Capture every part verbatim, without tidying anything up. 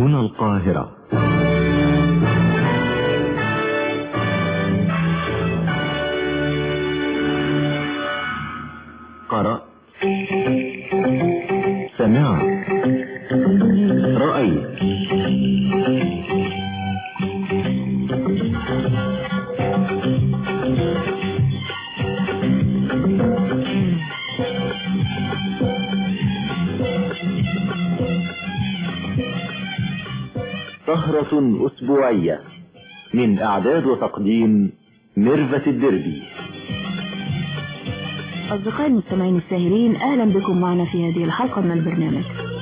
هنا القاهرة. قرأ، سمع، رأي. سهرة أسبوعية من إعداد وتقديم ميرفت الدربي. أصدقائي المستمعين الساهرين، أهلا بكم معنا في هذه الحلقة من البرنامج.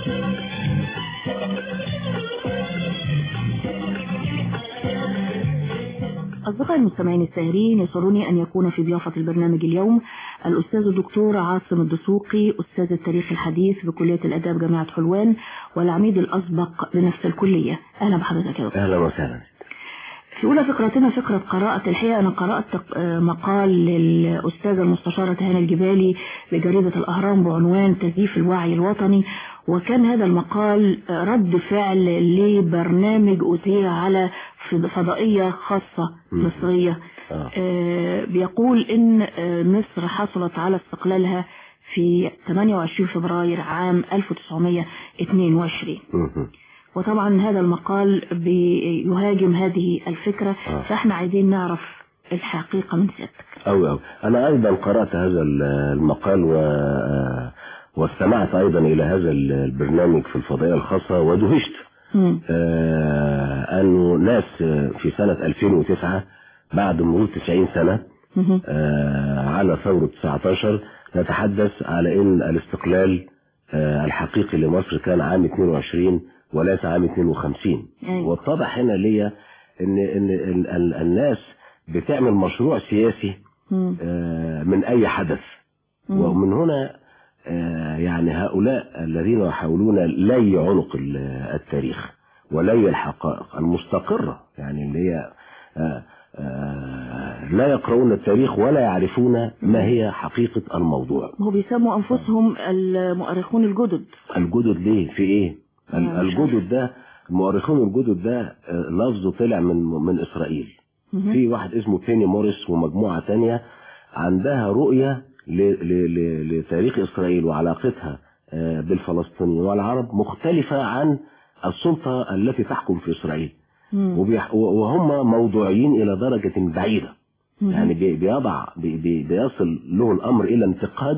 أصدقائي المستمعين الساهرين، يسرني أن يكون في ضيافة البرنامج اليوم الأستاذ الدكتور عاصم الدسوقي، أستاذ التاريخ الحديث بكلية الآداب جامعة حلوان والعميد الأسبق بنفس الكلية. أهلا بحضرتك يا دكتور. أهلا وسهلا. في أولى فقرتنا فقرة قراءة. الحقيقة أنا قرأت مقال للأستاذة المستشارة تهاني الجبالي بجريدة الأهرام بعنوان تزييف الوعي الوطني، وكان هذا المقال رد فعل لبرنامج أذيع على فضائية خاصة مصرية. آه بيقول إن مصر حصلت على استقلالها في ثمانية وعشرين فبراير عام ألف وتسعمائة واثنين وعشرين. وطبعا هذا المقال بيهاجم هذه الفكرة، آه. فاحنا عايزين نعرف الحقيقة من سيادتك. أو أو أنا أيضا قرأت هذا المقال و... واستمعت أيضا إلى هذا البرنامج في الفضائية الخاصة ودهشت آه أنه ناس في سنة ألفين وتسعة بعد مرور تسعين سنة آه على ثورة تسعة عشر نتحدث على أن الاستقلال آه الحقيقي لمصر كان عام اثنين وعشرين وليس عام اثنين وخمسين. أيوة. واتضح هنا ليا ان ان ال ال الناس بتعمل مشروع سياسي آه من اي حدث. مم. ومن هنا آه يعني هؤلاء الذين يحاولون لي عنق التاريخ ولي الحقائق المستقرة، يعني اللي هي آه آه لا يقرؤون التاريخ ولا يعرفون ما هي حقيقة الموضوع. هو بيسموا انفسهم المؤرخون الجدد. الجدد ليه؟ في ايه؟ الجدد ده، المؤرخون الجدد ده لفظه طلع من من اسرائيل. مم. في واحد اسمه بيني موريس ومجموعة تانية عندها رؤية لتاريخ اسرائيل وعلاقتها بالفلسطينيين والعرب مختلفة عن السلطة التي تحكم في اسرائيل. وهم موضوعيين الى درجة بعيدة. مم. يعني بيضع بي بيصل له الامر الى انتقاد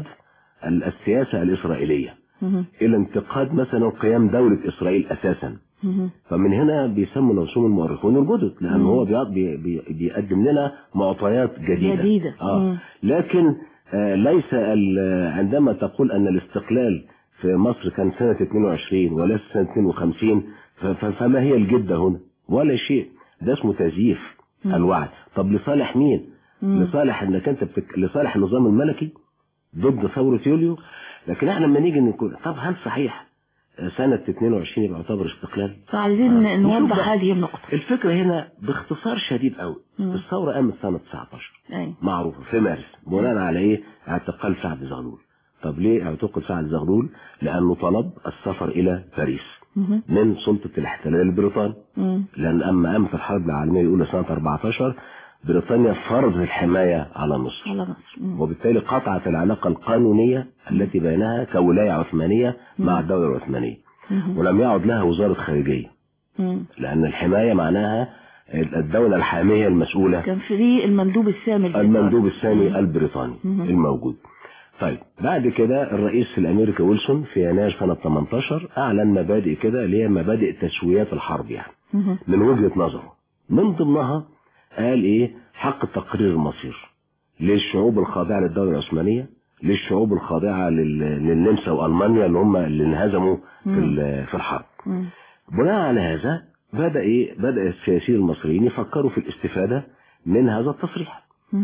السياسة الاسرائيلية، مم. الى انتقاد مثلا قيام دولة اسرائيل اساسا. مم. فمن هنا بيسموا نفسهم المؤرخون الجدد، لان هو بي بي بيقدم لنا معطيات جديدة, جديدة. آه. لكن آه ليس عندما تقول ان الاستقلال في مصر كان سنة اثنين وعشرين وليس سنة اثنين وخمسين، فما هي الجدة هنا؟ ولا شيء. ده اسمه تزييف مم. الوعي. طب لصالح مين؟ مم. لصالح انك انت بتك... لصالح النظام الملكي ضد ثورة يوليو. لكن احنا لما نيجي نقول طب هل صحيح سنة اثنين وعشرين يبقى يعتبر استقلال؟ فعايزين آه. نوضح هذه النقطة. الفكرة هنا باختصار شديد قوي. الثورة قامت سنة تسعة عشر. أي. معروفة في مارس بناء على ايه؟ اعتقال سعد زغلول. طب ليه اعتقل سعد زغلول؟ لانه طلب السفر الى باريس مم. من سلطة الاحتلال البريطاني. مم. لان اما قامت الحرب العالمية الاولى سنة أربعة عشر بريطانيا فرضت الحماية على مصر، على مصر. وبالتالي قطعت العلاقة القانونية التي بينها كولاية عثمانية مم. مع الدولة العثمانية. مم. ولم يعد لها وزارة خارجية، مم. لأن الحماية معناها الدولة الحامية المسؤولة. كان في المندوب السامي المندوب السامي مم. البريطاني مم. الموجود. طيب بعد كده الرئيس الأمريكي ويلسون في يناير سنة ثمانية عشر أعلن مبادئ كده اللي هي مبادئ تسويات الحرب، يعني مم. من وجهة نظره من ضمنها قال ايه؟ حق تقرير المصير للشعوب الخاضعة للدولة العثمانية، للشعوب الخاضعة للنمسا وألمانيا اللي هم اللي انهزموا في في الحرب. بناء على هذا بدأ ايه؟ بدأ السياسيين المصريين يفكروا في الاستفادة من هذا التصريح.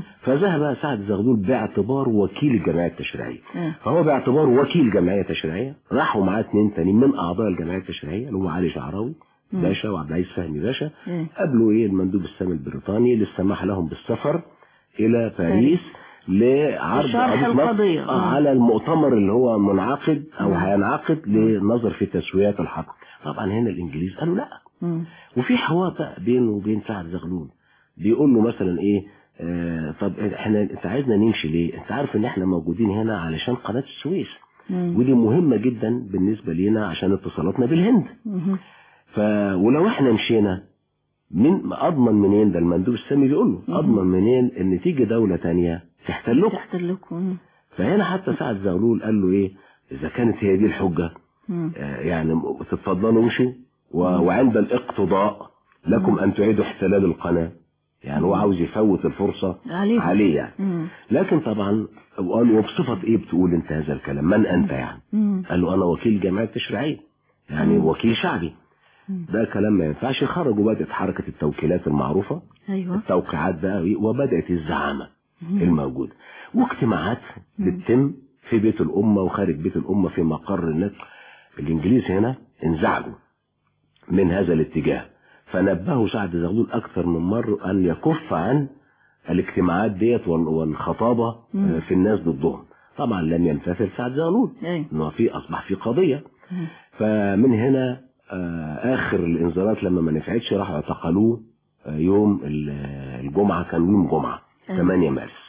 فذهب سعد زغلول باعتبار وكيل الجمعية التشريعية. فهو باعتبار وكيل جمعية تشريعية راحوا معاه اثنين تانيين من أعضاء الجمعية التشريعية اللي هو علي شعراوي باشا وعبد العزيز فهمي باشا. قابلوا ايه؟ المندوب السامي البريطاني للسماح لهم بالسفر الى باريس لعرض شرح القضية على المؤتمر اللي هو منعقد او هينعقد لنظر في تسويات الحق. طبعا هنا الانجليز قالوا لا. مم. وفي حوار بقى بينه وبين سعد زغلول، بيقول له مثلا ايه آه طب احنا انت عايزنا نمشي ليه؟ انت عارف ان احنا موجودين هنا علشان قناة السويس، مم. ودي مهمة جدا بالنسبة لنا عشان اتصالاتنا بالهند. مم. ف ولو احنا مشينا من اضمن منين؟ ده المندوب السامي بيقول له اضمن منين ان تيجي دولة تانية تحتلكم تحتلكم فهنا حتى سعد زغلول قال له ايه اذا كانت هي دي الحجة آه يعني تتفضلوا امشوا وعند الاقتضاء لكم ان تعيدوا احتلال القناة. يعني هو عاوز يفوت الفرصة عليه, عليه يعني. مم. لكن طبعا قال وبصفة ايه بتقول انت هذا الكلام؟ من انت يعني؟ مم. قال له انا وكيل جمعية تشريعية يعني مم. وكيل شعبي. مم. ده كلام ما ينفعش. خرجوا بدأت حركة التوكيلات المعروفة. أيوة. التوقيعات بقى وبدأت الزعامة مم. الموجودة واجتماعات بتتم في بيت الأمة وخارج بيت الأمة في مقر الناس. الإنجليز هنا انزعجوا من هذا الاتجاه، فنبهوا سعد زغلول أكثر من مرة أن يكف عن الاجتماعات ديت والخطابة مم. في الناس ضدهم. طبعا لم يمتثل سعد زغلول انه في أصبح في قضية. مم. فمن هنا آخر الإنذارات لما ما نفعتش راحوا اعتقلوه يوم الجمعة، كان يوم جمعة ثمانية مارس،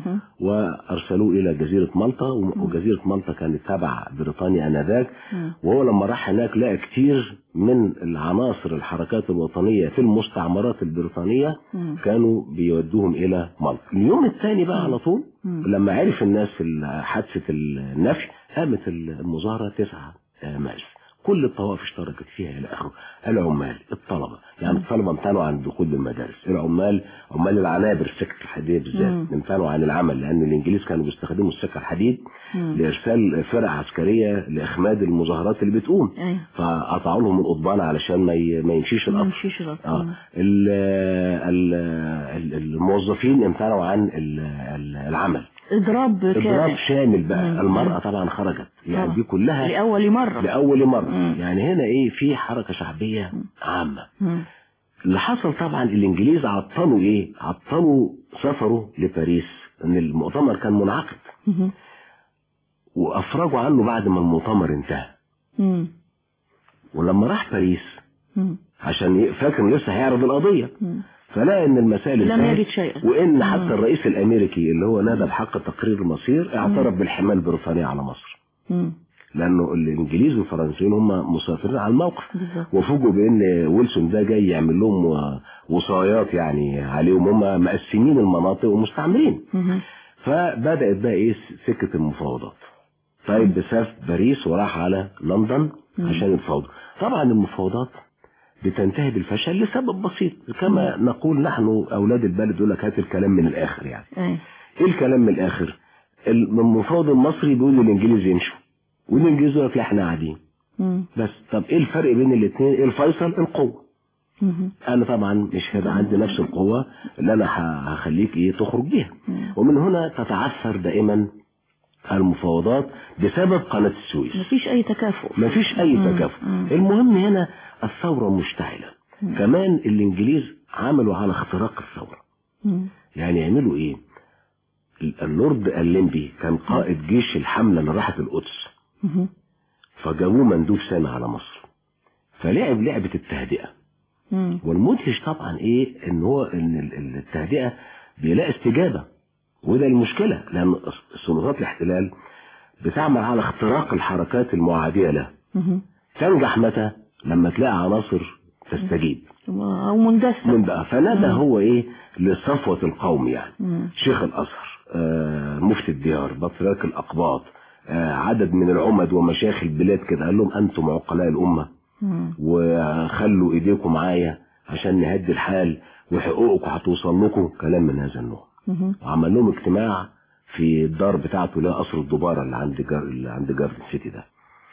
وارسلوه الى جزيرة مالطا. وجزيرة مالطا كانت تبع بريطانيا انذاك. وهو لما راح هناك لقى كتير من العناصر الحركات الوطنية في المستعمرات البريطانية كانوا بيودوهم الى مالطا. اليوم الثاني بقى على طول لما عرف الناس في حادثة النفي قامت المظاهرة تسعة مارس. كل الطوائف اشتركت فيها الى اخره. العمال، الطلبه، يعني الطلبه امتنعوا عن الدخول للمدارس، العمال عمال العنابر السكك الحديديه بالذات امتنعوا عن العمل لان الانجليز كانوا بيستخدموا السكه الحديد مم. لارسال فرق عسكريه لاخماد المظاهرات اللي بتقوم. أيه. فقطعوا لهم القضبان علشان ما ما يمشيش القطر. ما يمشيش القطر. اه ال ال الموظفين امتنعوا عن العمل. اضراب اضراب شامل بقى. مم. المرأة طبعا خرجت يعني طبعا. دي كلها لأول مرة لأول مرة. مم. يعني هنا ايه في حركة شعبية عامة. مم. اللي حصل طبعا الانجليز عطلوا ايه عطلوا سفره لباريس ان المؤتمر كان منعقد. مم. وافرجوا عنه بعد ما المؤتمر انتهى. مم. ولما راح باريس مم. عشان فاكر لسه هيعرض القضية مم. فلا ان المسائل لم يجد شيئا. وان حتى الرئيس الامريكي اللي هو نادى بحق تقرير المصير اعترف بالحماية البريطانية على مصر. مم. لانه الانجليز والفرنسيين هم مسافرين على الموقف وفوجئوا بان ويلسون ده جاي يعمل لهم وصايات يعني عليهم، هم مقسمين المناطق ومستعمرين. مم. فبدات بقى ايه سكه المفاوضات. طيب بسافر باريس وراح على لندن مم. عشان يتفاوضوا. طبعا المفاوضات بتنتهي بالفشل لسبب بسيط كما مم. نقول نحن اولاد البلد يقول لك هات الكلام من الاخر يعني. ايه, إيه الكلام من الاخر؟ المفاوض المصري بيقول للانجليز يمشوا والانجليز يقول لك لا احنا قاعدين بس. طب ايه الفرق بين الاثنين؟ ايه الفيصل؟ القوه. مم. انا طبعا مش هيبقى عندي نفس القوه اللي انا هخليك ايه تخرج بيها. مم. ومن هنا تتعثر دائما المفاوضات بسبب قناه السويس. مفيش اي تكافؤ مفيش اي مم. تكافؤ. مم. المهم هنا الثوره مشتعله. مم. كمان الانجليز عملوا على اختراق الثوره. مم. يعني يعملوا ايه؟ اللورد الليمبي كان قائد جيش الحمله اللي راحت القدس. مم. فجابوه مندوب سامي على مصر فلعب لعبه التهدئه. مم. والمدهش طبعا ايه ان هو ان التهدئه بيلاقي استجابه، وده المشكله لان سلطات الاحتلال بتعمل على اختراق الحركات المعاديه له. مم. تنجح متى؟ لما تلاقي عناصر تستجيب او مندسه من بقى. فنادى هو ايه لصفوه القوم يعني. مم. شيخ الازهر، آه مفتي الديار، بطريرك الاقباط، آه عدد من العمد ومشايخ البلاد كده، قال لهم انتم عقلاء الامه مم. وخلوا ايديكم معايا عشان نهدي الحال وحقوقكم هتوصل لكم، كلام من هذا النوع. وعمل لهم اجتماع في الدار بتاعته اللي هي قصر الدبارة اللي عند جار اللي عند جاردن سيتي ده.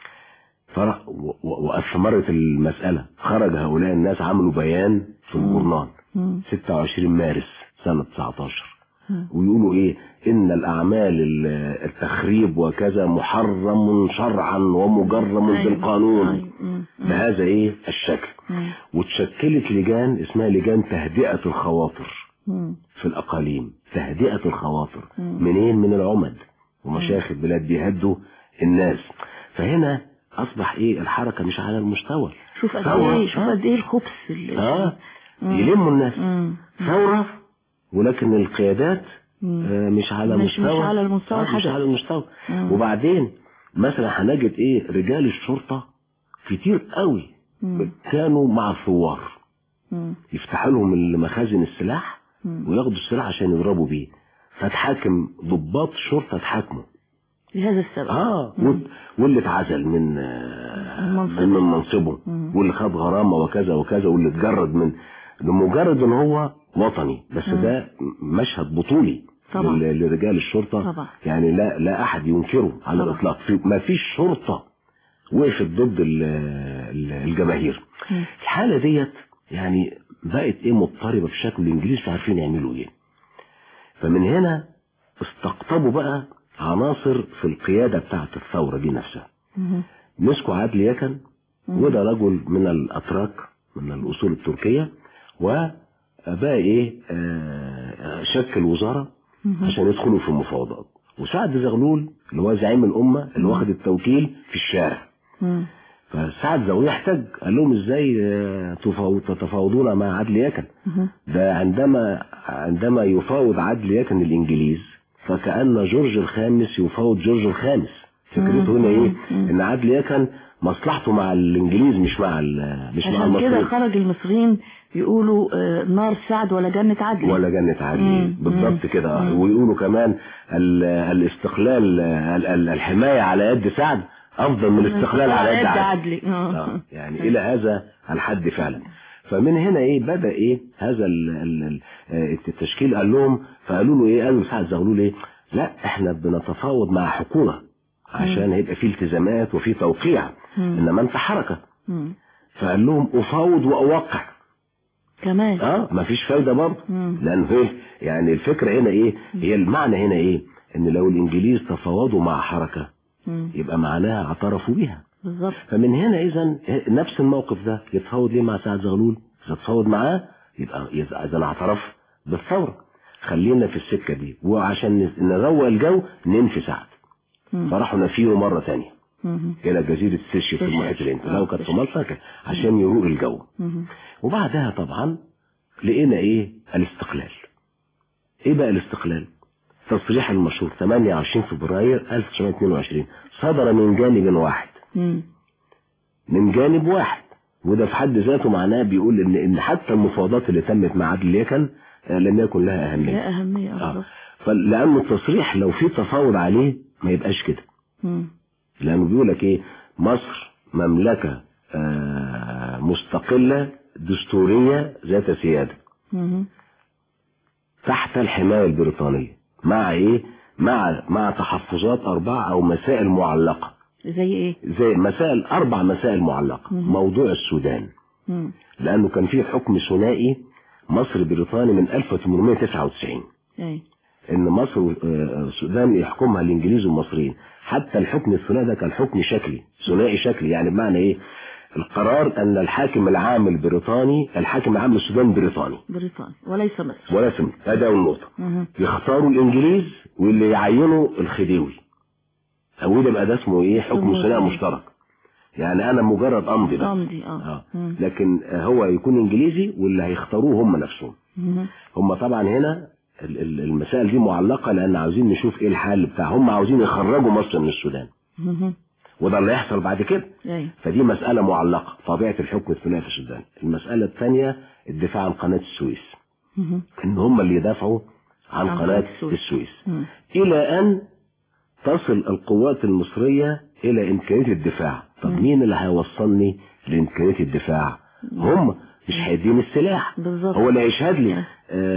فرح واستمرت المسألة. خرج هؤلاء الناس عملوا بيان في الجورنال ستة وعشرين مارس سنة تسعتاشر ويقولوا ايه؟ ان الاعمال التخريب وكذا محرم شرعا ومجرم بالقانون بهذا ايه الشكل. وتشكلت لجان اسمها لجان تهدئة الخواطر في الأقاليم، تهدئة الخواطر. منين؟ من العمد ومشايخ البلاد بيهدوا الناس. فهنا أصبح إيه الحركة مش على المستوى. شوف قد إيه شوف قد إيه الخبث اللي آه يلموا الناس. ثورة ولكن القيادات آه مش على مش مستوى مش على المستوى آه مش على المستوى. وبعدين مثلا هنجد إيه رجال الشرطة كتير قوي مم. كانوا مع الثوار، يفتحوا لهم المخازن السلاح مم. وياخدوا السلاح عشان يضربوا بيه، فتحاكم ضباط الشرطة اتحاكموا لهذا السبب. اه مم. واللي اتعزل من من منصبه، واللي خد غرامة وكذا وكذا، واللي اتجرد من لمجرد ان هو وطني بس. مم. ده مشهد بطولي طبعا لرجال الشرطة طبعا. يعني لا لا احد ينكره على الاطلاق. ما فيش شرطة وقفت ضد الجماهير. الحالة ديت يعني بقت ايه مضطربة بشكل الانجليز مش عارفين يعملوا ايه. فمن هنا استقطبوا بقى عناصر في القيادة بتاعة الثورة دي نفسها. مسكوا عادل يكن، وده رجل من الاتراك من الاصول التركية، وبقى ايه آه شكل وزارة عشان يدخلوا في المفاوضات. وسعد زغلول اللي هو زعيم الامة اللي واخد التوكيل في الشارع. مم. فسعد زغلول احتج، قال لهم ازاي تتفاوضون مع عادل يكن؟ ده عندما عندما يفاوض عادل يكن الانجليز فكأن جورج الخامس يفاوض جورج الخامس. فكرته هنا ايه؟ ان عادل يكن مصلحته مع الانجليز مش مع مش مع المصريين. عشان كده خرج المصريين يقولوا نار سعد ولا جنة عدل ولا جنة عدل بالضبط كده. ويقولوا كمان الاستقلال الحماية على يد سعد افضل من الاستقلال على يد عدل. آه. يعني الى هذا الحد فعلا. فمن هنا ايه بدأ ايه هذا التشكيل. قال لهم فقالوا له ايه؟ قالوا سعد زغلول ايه؟ لا احنا بنتفاوض مع حكومة عشان هيبقى فيه التزامات وفيه توقيع، انما انت حركة. مم. فقال لهم افاوض واوقع كمان. اه مفيش فايدة برضه، لان ايه يعني الفكرة هنا ايه؟ هي المعنى هنا ايه؟ ان لو الانجليز تفاوضوا مع حركة مم. يبقى معناها اعترفوا بيها بالظبط. فمن هنا اذا نفس الموقف ده يتفاوض ليه مع سعد زغلول؟ اذا تفاوض معاه يبقى اذا اعترف بالثورة. خلينا في السكة دي، وعشان نروق الجو ننفي سعد. مم. فراحوا نفيه مرة تانية مم. الى جزيرة سيشي في المحيط الهندي، لو كانت في مالطا عشان يروق الجو. مم. وبعدها طبعا لقينا ايه؟ الاستقلال. ايه بقى الاستقلال؟ تصريح المشهور ثمانية وعشرين فبراير ألف وتسعمائة واثنين وعشرين صدر من جانب واحد. مم. من جانب واحد، وده في حد ذاته معناه بيقول ان ان حتى المفاوضات اللي تمت مع عادل يكن لم يكن لها اهميه. لا اهميه آه. فلانه التصريح لو في تفاوض عليه ما يبقاش كده. مم. لانه بيقول لك ايه؟ مصر مملكه آه مستقله دستوريه ذات سياده. مم. تحت الحمايه البريطانيه، مع ايه؟ مع مع تحفظات اربعه او مسائل معلقه. زي ايه؟ زي مسائل اربع مسائل معلقه. مم. موضوع السودان. مم. لانه كان فيه حكم ثنائي مصر بريطاني من ألف وثمانمائة وتسعة وتسعين. اي ان مصر والسودان يحكمها الانجليز والمصريين. حتى الحكم الثنائي ده كان حكم شكلي، ثنائي شكلي. يعني بمعنى ايه؟ القرار ان الحاكم العام البريطاني الحاكم العام للسودان بريطاني بريطاني وليس مصر. وليس مصر. هذا اول نقطه. يختاروا الانجليز واللي يعينوا الخديوي، او يبقى ده اسمه ايه؟ حكم ثنائي مشترك. يعني انا مجرد امضي بس. امضي اه, آه. لكن هو يكون انجليزي واللي هيختاروه هم نفسهم. مم. هم طبعا هنا المسائل دي معلقه لان عاوزين نشوف ايه الحل بتاعهم. هم عاوزين يخرجوا مصر من السودان. مم. وده اللي هيحصل بعد كده. أي. فدي مساله معلقه، طبيعه الحكم الثنائي في السودان. المساله الثانيه الدفاع عن قناه السويس. مم. ان هم اللي يدافعوا عن, عن قناه السويس, السويس. الى ان تصل القوات المصريه الى امكانيه الدفاع. طب مم. مين اللي هيوصلني لامكانيه الدفاع؟ هم مش هيديني السلاح. بالظبط. هو اللي هيشهد لي. آه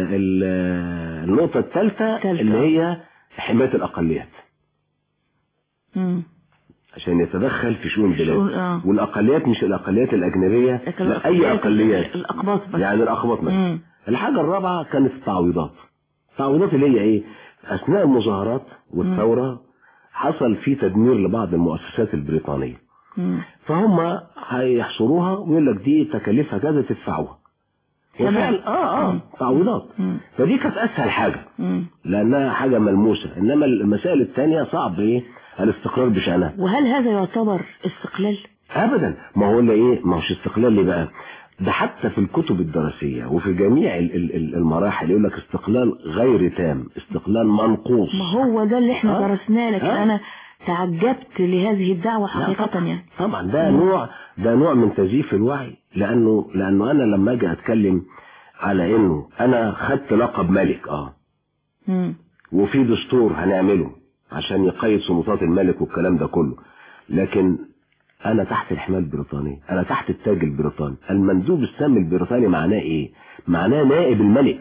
النقطه الثالثه اللي هي حمايه الاقليات. مم. عشان يتدخل في شؤون البلاد. آه. والاقليات مش الاقليات الاجنبيه، لا اي اقليات. الاقباط بس. يعني الاقباط مثلا. الحاجه الرابعه كانت التعويضات. التعويضات اللي هي ايه؟ اثناء المظاهرات والثوره مم. حصل في تدمير لبعض المؤسسات البريطانيه. مم. فهم هيحصروها ويقول لك دي تكاليفها كذا تدفعوها. وفعلا اه اه تعويضات. فدي كانت اسهل حاجه لانها حاجه ملموسه، انما المسائل الثانيه صعب ايه الاستقرار بشانها. وهل هذا يعتبر استقلال؟ ابدا، ما هو ايه، ما هوش استقلال. ليه بقى؟ ده حتى في الكتب الدراسيه وفي جميع المراحل يقول لك استقلال غير تام، استقلال منقوص. ما هو ده اللي احنا آه؟ درسناه، لكن آه؟ انا تعجبت لهذه الدعوه حقيقه. طبعا يعني طبعا ده مم. نوع ده نوع من تزييف الوعي، لانه لانه انا لما اجي اتكلم على انه انا خدت لقب ملك اه مم. وفي دستور هنعمله عشان يقيد سلطات الملك والكلام ده كله، لكن انا تحت الحماية البريطانية، انا تحت التاج البريطاني. المندوب السامي البريطاني معناه ايه؟ معناه نائب الملك.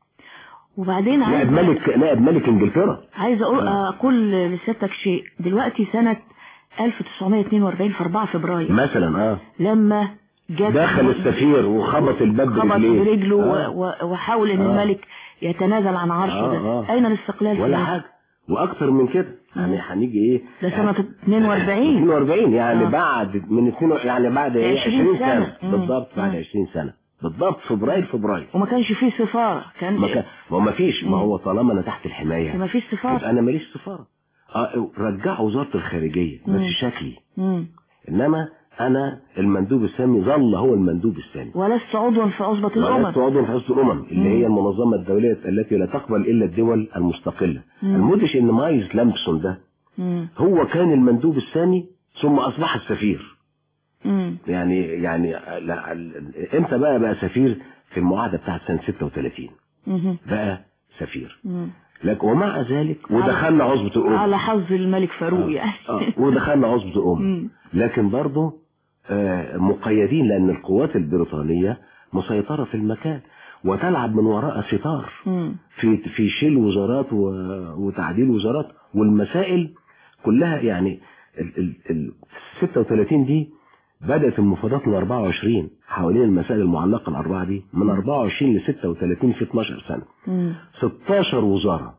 وبعدين نائب ملك نائب ملك انجلترا. عايز اقول آه. اقول لسيادتك شيء. دلوقتي سنة ألف وتسعمائة واثنين وأربعين في أربعة فبراير مثلا اه لما جات دخل السفير وخبط الباب برجليه، خبط برجله آه. وحاول ان آه. الملك يتنازل عن عرشه. آه. ده آه. اين الاستقلال؟ ولا حاجة. واكتر من كده يعني هنيجي ايه ده سنة اثنين وأربعين اثنين وأربعين يعني آه. بعد من اثنين يعني بعد ايه عشرين سنة بالضبط، بعد عشرين سنة بالضبط، فبراير فبراير. وما كانش فيه سفارة. كان ما كان ما فيش ما هو طالما انا تحت الحماية ما فيش سفارة، انا ماليش سفارة. اه رجعوا وزارة الخارجية بس مم. شكلي مم. انما انا المندوب السامي ظل هو المندوب السامي، ولست عضوا في عصبة الامم، ولست عضوا في عصبة الامم اللي مم. هي المنظمة الدولية التي لا تقبل الا الدول المستقلة. المدهش ان مايز لامبسون ده مم. هو كان المندوب السامي ثم اصبح السفير. مم. يعني يعني لا امتى بقى بقى سفير؟ في المعاهدة بتاعت سنة ستة وثلاثين مم. بقى سفير. مم. لكن ومع ذلك ودخلنا عصبة الامم على حظ الملك فاروق آه. يعني آه. ودخلنا عصبة الامم، لكن برضه آه مقيدين لان القوات البريطانية مسيطرة في المكان وتلعب من وراء ستار في في شيل وزارات وتعديل وزارات والمسائل كلها. يعني ال ال ال ستة وثلاثين دي بدأت المفاوضات من أربعة وعشرين حوالين المسائل المعلقة الأربعة دي من أربعة وعشرين ل ستة وثلاثين في اثناشر سنة. مم. ستاشر وزارة.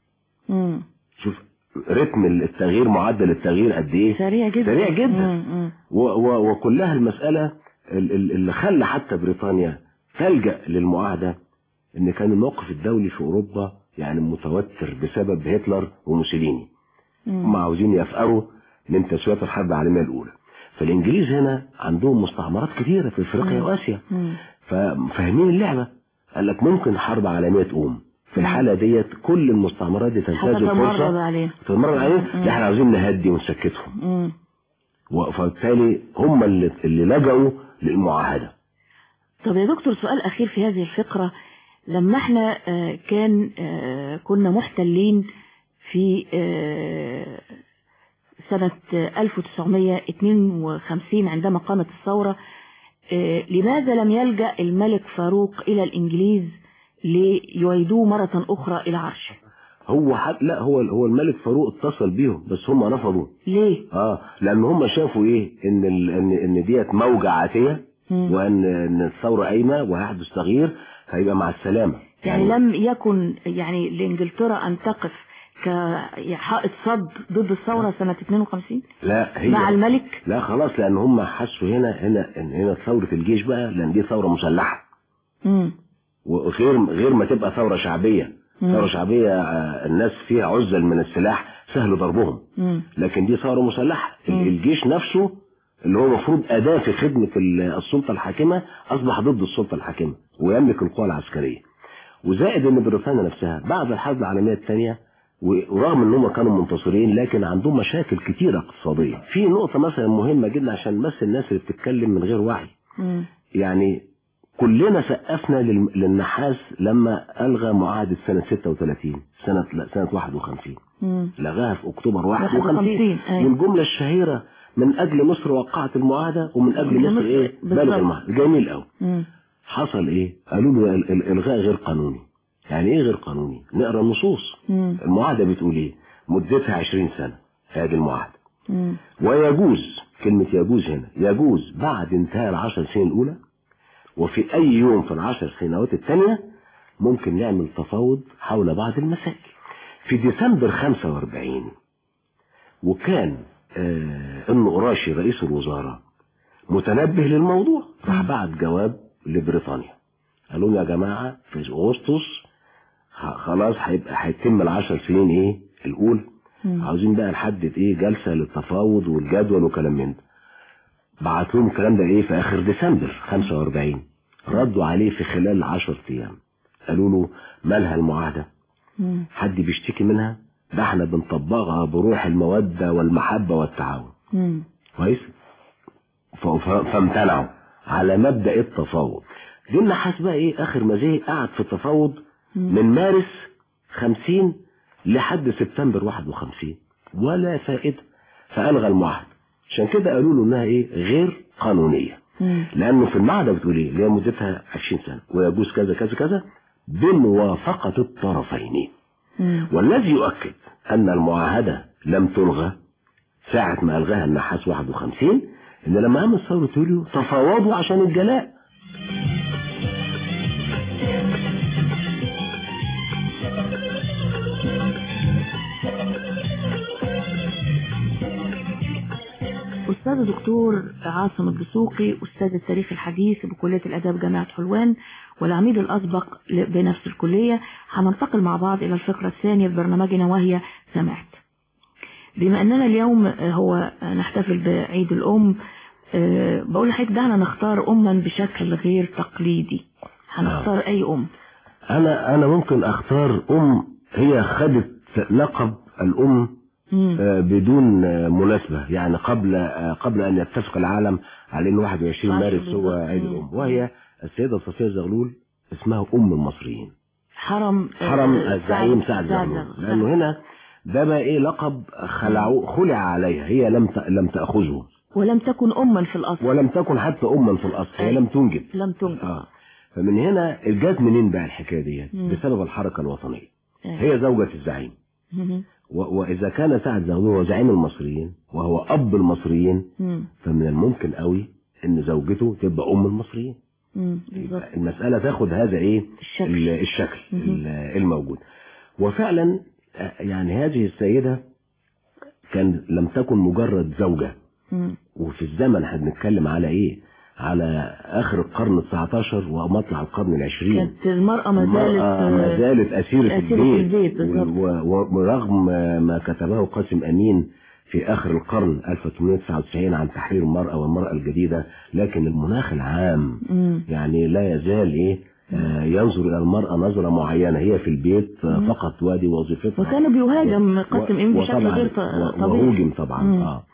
مم. شوف رتم التغيير، معدل التغيير قد ايه؟ سريع جدا سريع جدا. مم. و و وكلها المسألة اللي خلى حتى بريطانيا تلجأ للمعاهدة ان كان الموقف الدولي في اوروبا يعني متوتر بسبب هتلر وموسوليني. هم عاوزين يفقروا من تسويات الحرب العالمية الاولى. فالانجليز هنا عندهم مستعمرات كثيرة في افريقيا واسيا، ففاهمين اللعبة. قال لك ممكن حرب عالمية تقوم في الحالة ديت كل المستعمرات دي تنتهز الفرصة تتمرد عليهم، احنا عاوزين نهدي ونسكتهم. وفبالتالي هم اللي, اللي لجأوا للمعاهدة. طب يا دكتور سؤال أخير في هذه الفقرة. لما احنا كان كنا محتلين في سنة ألف وتسعمائة واثنين وخمسين عندما قامت الثورة، لماذا لم يلجأ الملك فاروق إلى الإنجليز ليعيدوه مرة أخرى إلى عرشه؟ هو حد لا هو هو الملك فاروق اتصل بيهم بس هم رفضوا. ليه؟ اه لان هم شافوا ايه ان ال... ان ان ديت موجة عاتية وان ان الثورة قايمة وهيحدث تغيير هيبقى مع السلامة. يعني, يعني لم يكن يعني لانجلترا ان تقف كحائط صد ضد الثورة آه. سنة اثنين وخمسين لا هي مع الملك. لا خلاص لان هم حسوا هنا هنا هنا ثورة الجيش بقى لان دي ثورة مسلحة. امم وغير غير ما تبقى ثورة شعبية. مم. ثورة شعبية الناس فيها عزل من السلاح سهل ضربهم. مم. لكن دي ثورة مسلحة. مم. الجيش نفسه اللي هو المفروض أداة في خدمة السلطة الحاكمة أصبح ضد السلطة الحاكمة ويملك القوى العسكرية. وزائد ان بريطانيا نفسها بعد الحرب العالمية الثانية ورغم ان هم كانوا منتصرين لكن عندهم مشاكل كتيرة اقتصادية. في نقطة مثلا مهمة جدا عشان بس الناس اللي بتتكلم من غير وعي. مم. يعني كلنا سقفنا للنحاس لما ألغى معاهدة سنة ستة وثلاثين سنة لا سنة واحد وخمسين. مم. لغاها في أكتوبر واحد وخمسين والجملة الشهيرة من أجل مصر وقعت المعاهدة ومن أجل مصر, مصر إيه بلغ المعاهدة. جميل قوي. حصل إيه؟ قالوا له الإلغاء غير قانوني. يعني إيه غير قانوني؟ نقرأ النصوص. مم. المعاهدة بتقول إيه؟ مدتها عشرين سنة هذه المعاهدة. مم. ويجوز كلمة يجوز هنا يجوز بعد انتهاء العشر سنين الأولى وفي أي يوم في العشر سنوات الثانية ممكن نعمل تفاوض حول بعض المسائل. في ديسمبر خمسة وأربعين وكان آه النقراشي رئيس الوزراء متنبه للموضوع راح بعت جواب لبريطانيا قالوا لهم يا جماعه في اغسطس خلاص هيبقى هيتم العشر سنين ايه الاولى، عاوزين بقى نحدد ايه جلسه للتفاوض والجدول وكلام من ده. بعت لهم الكلام ده ايه في اخر ديسمبر خمسة وأربعين، ردوا عليه في خلال عشرة ايام قالوا له مالها المعاهده؟ حد بيشتكي منها؟ ده احنا بنطبقها بروح الموده والمحبه والتعاون. كويس. فامتنعوا على مبدا التفاوض. جبنا حسب بقى ايه اخر ما زي قعد في التفاوض من مارس خمسين لحد سبتمبر واحد وخمسين ولا فائده، فالغى المعاهده. عشان كده قالوا له انها ايه غير قانونيه، لانه في المعاهده بتقول ايه اللي هي مدتها عشرين سنه ويجوز كذا كذا كذا بموافقه الطرفين. والذي يؤكد ان المعاهده لم تلغى ساعه ما الغاها النحاس واحد وخمسين ان لما قامت ثوره يوليو تفاوضوا عشان الجلاء. أستاذ دكتور عاصم الدسوقي، أستاذ التاريخ الحديث بكلية الآداب جامعة حلوان والعميد الأسبق بنفس الكلية، هننتقل مع بعض إلى الفقرة الثانية في برنامجنا وهي سمعت. بما أننا اليوم هو نحتفل بعيد الأم، بقول لحضرتك دعنا نختار أما بشكل غير تقليدي. هنختار آه. أي أم؟ أنا أنا ممكن أختار أم هي خدت لقب الأم آه بدون مناسبة، يعني قبل آه قبل أن يتفق العالم على أن واحد وعشرين مارس هو عيد الأم، وهي السيدة صفية زغلول، اسمها أم المصريين. حرم حرم الزعيم سعد زغلول، لأنه هنا ده بقى إيه لقب خلعوا خلع عليها، هي لم لم تأخذه ولم تكن أما في الأصل، ولم تكن حتى أما في الأصل، هي لم تنجب لم تنجب آه. فمن هنا جت منين بقى الحكاية دي؟ بسبب الحركة الوطنية. أي. هي زوجة الزعيم، وإذا كان سعد زغلول هو زعيم المصريين وهو أب المصريين، مم. فمن الممكن قوي إن زوجته تبقى أم المصريين. المسألة تاخد هذا إيه الشكل, الشكل الموجود. وفعلا يعني هذه السيدة كان لم تكن مجرد زوجة، مم. وفي الزمن هنتكلم على إيه على آخر القرن التسعتاشر ومطلع القرن العشرين، كانت المرأة ما زالت ما زالت أسيرة البيت, البيت ورغم ما كتبه قاسم أمين في آخر القرن ألف وثمانمائة وتسعة وتسعين عن تحرير المرأة والمرأة الجديدة، لكن المناخ العام مم. يعني لا يزال إيه آه ينظر إلى المرأة نظرة معينة، هي في البيت مم. فقط وادي وظيفتها، وكانوا بيهاجم قاسم أمين بشكل غير طبيعي، وهوجم طبعا. مم. آه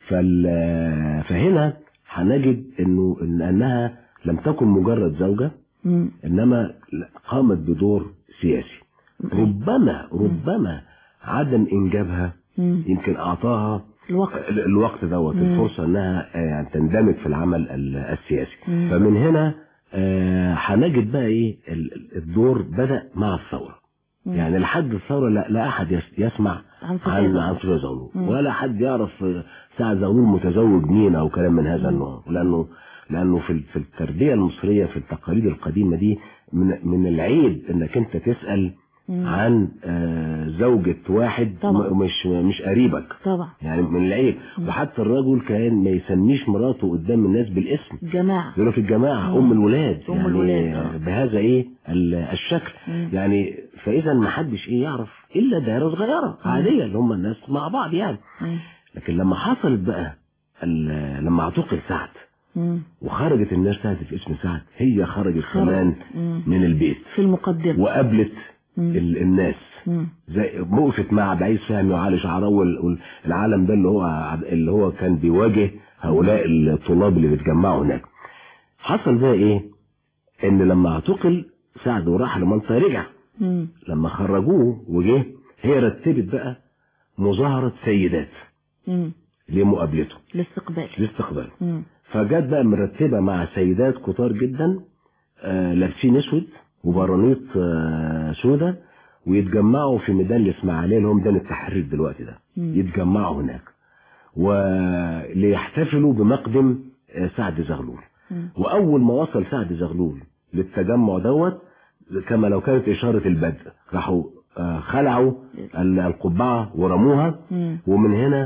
فهنا هنجد انه إن انها لم تكن مجرد زوجة، مم. انما قامت بدور سياسي. مم. ربما ربما عدم انجابها مم. يمكن اعطاها الوقت الوقت دوت الفرصة انها يعني تندمج في العمل السياسي. مم. فمن هنا هنجد آه بقى ايه الدور بدأ مع الثورة. مم. يعني لحد الثورة لا, لا احد يسمع عن عن صفية زغلول، ولا حد يعرف سعد زغلول متزوج مين او كلام من هذا النوع، لانه لانه في في التربيه المصريه في التقاليد القديمه دي من من العيب انك انت تسال مم. عن زوجة واحد طبعا. مش مش قريبك طبعا، يعني من العيب. مم. وحتى الرجل كان ما يسميش مراته قدام الناس بالاسم، جماعة يقولوا في الجماعة ام الولاد، أم يعني الولاد. بهذا ايه الشكل. مم. يعني فاذا ما حدش ايه يعرف الا دائره صغيره عاديه اللي هم الناس مع بعض يعني. مم. لكن لما حصلت بقى لما اعتقل سعد مم. وخرجت الناس سعدت في اسم سعد، هي خرجت كمان من البيت في المقدمة وقابلت الناس، مم. زي وقفت مع عبد العزيز فهمي وعلي شعراوي والعالم ده اللي هو اللي هو كان بيواجه هؤلاء الطلاب اللي بيتجمعوا هناك. حصل بقى ايه ان لما اعتقل سعد وراح لمنطقه رجع، مم. لما خرجوه وجه هي رتبت بقى مظاهره سيدات مم. لمقابلته لاستقبال لاستقبال فجت بقى مرتبه مع سيدات كتار جدا آه لابسين اسود وبرانيط آه سودا، ويتجمعوا في ميدان الاسماعيليه اللي هو ميدان التحرير دلوقتي ده. مم. يتجمعوا هناك وليحتفلوا بمقدم آه سعد زغلول. مم. واول ما وصل سعد زغلول للتجمع دوت كما لو كانت اشاره البدء راحوا آه خلعوا القبعه ورموها. مم. ومن هنا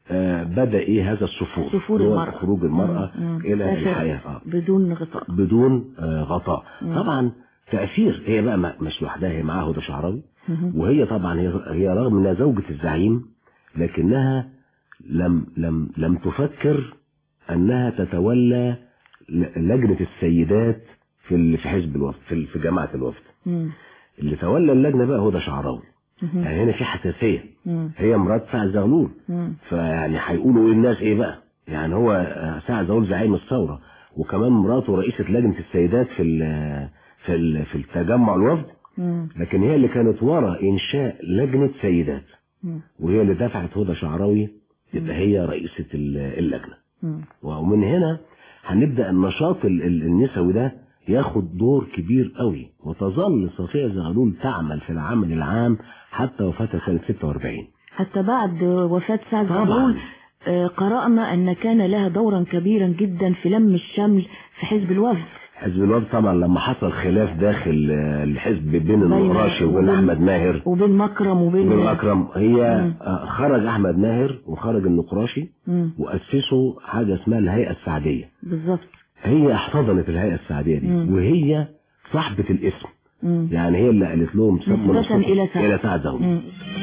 آه بدأ ايه هذا السفور، سفور المرأة، خروج المرأة مم. الى الحياة آه. بدون غطاء بدون آه غطاء. مم. طبعا تأثير، هي بقى مش لوحدها، هي معاها هدى شعراوي، وهي طبعا هي, هي رغم انها زوجة الزعيم لكنها لم لم لم تفكر انها تتولى لجنة السيدات في في حزب الوفد، في في جماعة الوفد. مم. اللي تولى اللجنة بقى هدى شعراوي. يعني هنا في حساسية، مم. هي مرات سعد زغلول، فيعني هيقولوا ايه الناس ايه بقى، يعني هو سعد زغلول زعيم الثورة وكمان مراته رئيسة لجنة السيدات في ال في ال في التجمع الوفد، مم. لكن هي اللي كانت ورا انشاء لجنة سيدات، مم. وهي اللي دفعت هدى شعراوي تبقى هي رئيسة اللجنة. مم. ومن هنا هنبدأ النشاط النسوي ده ياخد دور كبير قوي، وتظل صفية زغلول تعمل في العمل العام حتى وفاتها سنة ستة وأربعين. حتى بعد وفاة سعد زغلول قرأنا أن كان لها دورا كبيرا جدا في لم الشمل في حزب الوفد. حزب الوفد طبعا لما حصل خلاف داخل الحزب بين النقراشي وبين أحمد ماهر وبين مكرم وبين وبين أكرم، هي مم. خرج أحمد ماهر وخرج النقراشي مم. وأسسوا حاجة اسمها الهيئة السعدية. بالظبط. هي احتضنت الهيئة السعدية دي مم. وهي صاحبة الاسم، مم. يعني هي اللي قالت لهم نسبة إلى سعد إلى سعد زغلول.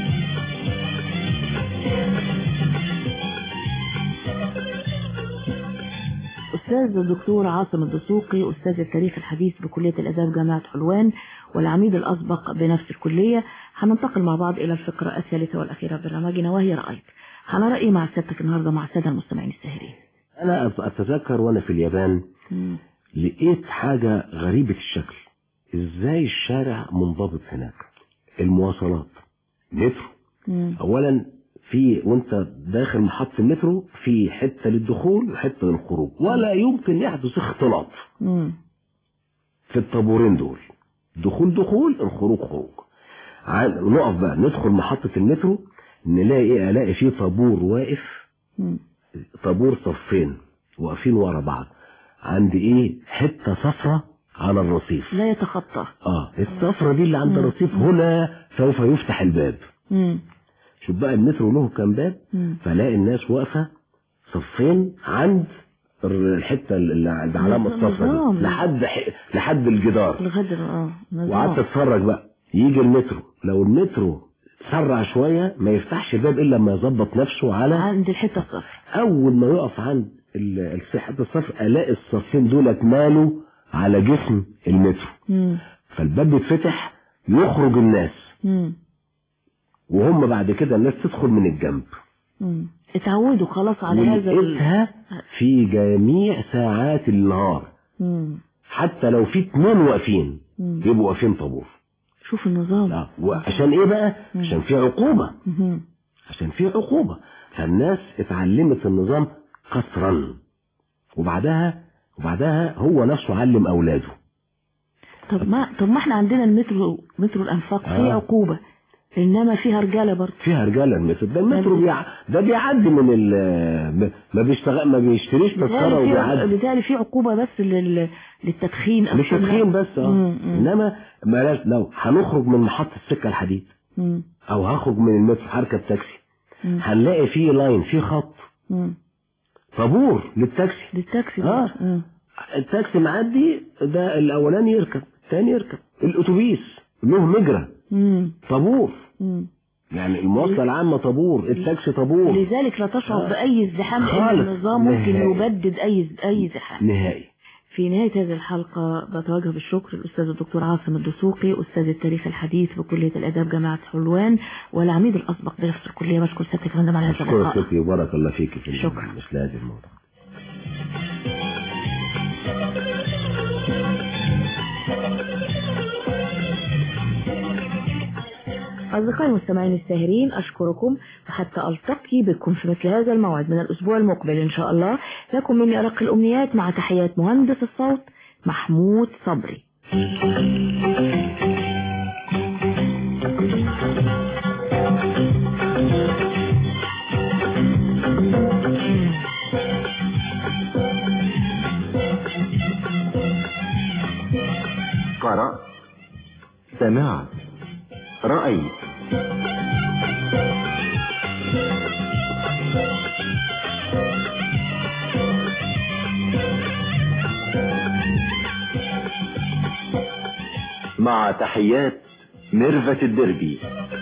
أستاذ الدكتور عاصم الدسوقي، أستاذ التاريخ الحديث بكلية الآداب جامعة حلوان والعميد الأسبق بنفس الكلية، هننتقل مع بعض إلى الفقرة الثالثة والأخيرة برنامجنا وهي رأيك. هنرى إيه مع سيادتك النهاردة مع السادة المستمعين الساهرين؟ أنا أتذكر وأنا في اليابان مم. لقيت حاجة غريبة الشكل، إزاي الشارع منضبط هناك، المواصلات مترو مم. أولا في وانت داخل محطة المترو في حتة للدخول وحتة للخروج، ولا يمكن يحدث اختلاط مم. في الطابورين دول، دخول دخول الخروج خروج. نقف بقى ندخل محطة المترو نلاقي ايه، الاقي فيه طابور واقف مم. طابور صفين واقفين ورا بعض عند ايه حتة صفرة على الرصيف لا يتخطى. اه الصفرة دي اللي عند الرصيف هنا سوف يفتح الباب. مم. شوف بقى المترو له كام باب، فلاقي الناس واقفه صفين عند الحته اللي عند علامه الصفرة دي لحد لحد الجدار لحد اه وقعدت اتفرج بقى. يجي المترو لو المترو سرع شويه ما يفتحش الباب الا لما يظبط نفسه على عند الحته الصفر. اول ما يقف عند الحته الصفر الاقي الصفين دولت مالوا على جسم المترو. مم. فالباب بيتفتح يخرج الناس. مم. وهم بعد كده الناس تدخل من الجنب. امم اتعودوا خلاص على هذا ال... في جميع ساعات النهار. مم. حتى لو في اتنين واقفين يبقوا واقفين طابور. شوف النظام. لا وعشان ايه بقى؟ مم. عشان في عقوبة. مم. عشان في عقوبة، فالناس اتعلمت النظام قسرا، وبعدها وبعدها هو نفسه علم اولاده. طب ما طب ما احنا عندنا المترو مترو الانفاق آه. فيه عقوبة، انما فيها رجاله برضه. فيها رجاله المترو ده المترو بيع... ده بيعدي من ال ما بيشتغل ما بيشتريش تذكره وبيعدي. بالتالي في عقوبه بس لل... للتدخين او للتدخين بس اه انما ما لو هنخرج من محطه السكه الحديد مم. او هخرج من المترو هركب تاكسي مم. هنلاقي فيه لاين فيه خط مم. طابور للتاكسي للتاكسي اه مم. التاكسي معدي ده الاولاني يركب الثاني يركب. الاتوبيس له مجرى طابور. مم. يعني المواصلة العامة طابور، التاكسي طابور. لذلك لا تشعر آه. بأي ازدحام، لأن النظام ممكن يبدد أي أي ازدحام نهائي. في نهاية هذه الحلقة بتوجه بالشكر للأستاذ الدكتور عاصم الدسوقي، أستاذ التاريخ الحديث بكلية الآداب جامعة حلوان والعميد الأسبق بنفس الكلية. بشكر سيادتك يا فندم على هذا اللقاء. شكرا لك وبارك الله فيك في شكرا. مثل هذه الموضوع. أصدقائي المستمعين الساهرين، أشكركم وحتى ألتقي بكم في مثل هذا الموعد من الأسبوع المقبل إن شاء الله. لكم مني أرق الأمنيات مع تحيات مهندس الصوت محمود صبري. قرأ، سمعت، رأيت. مع تحيات ميرفت الدربي.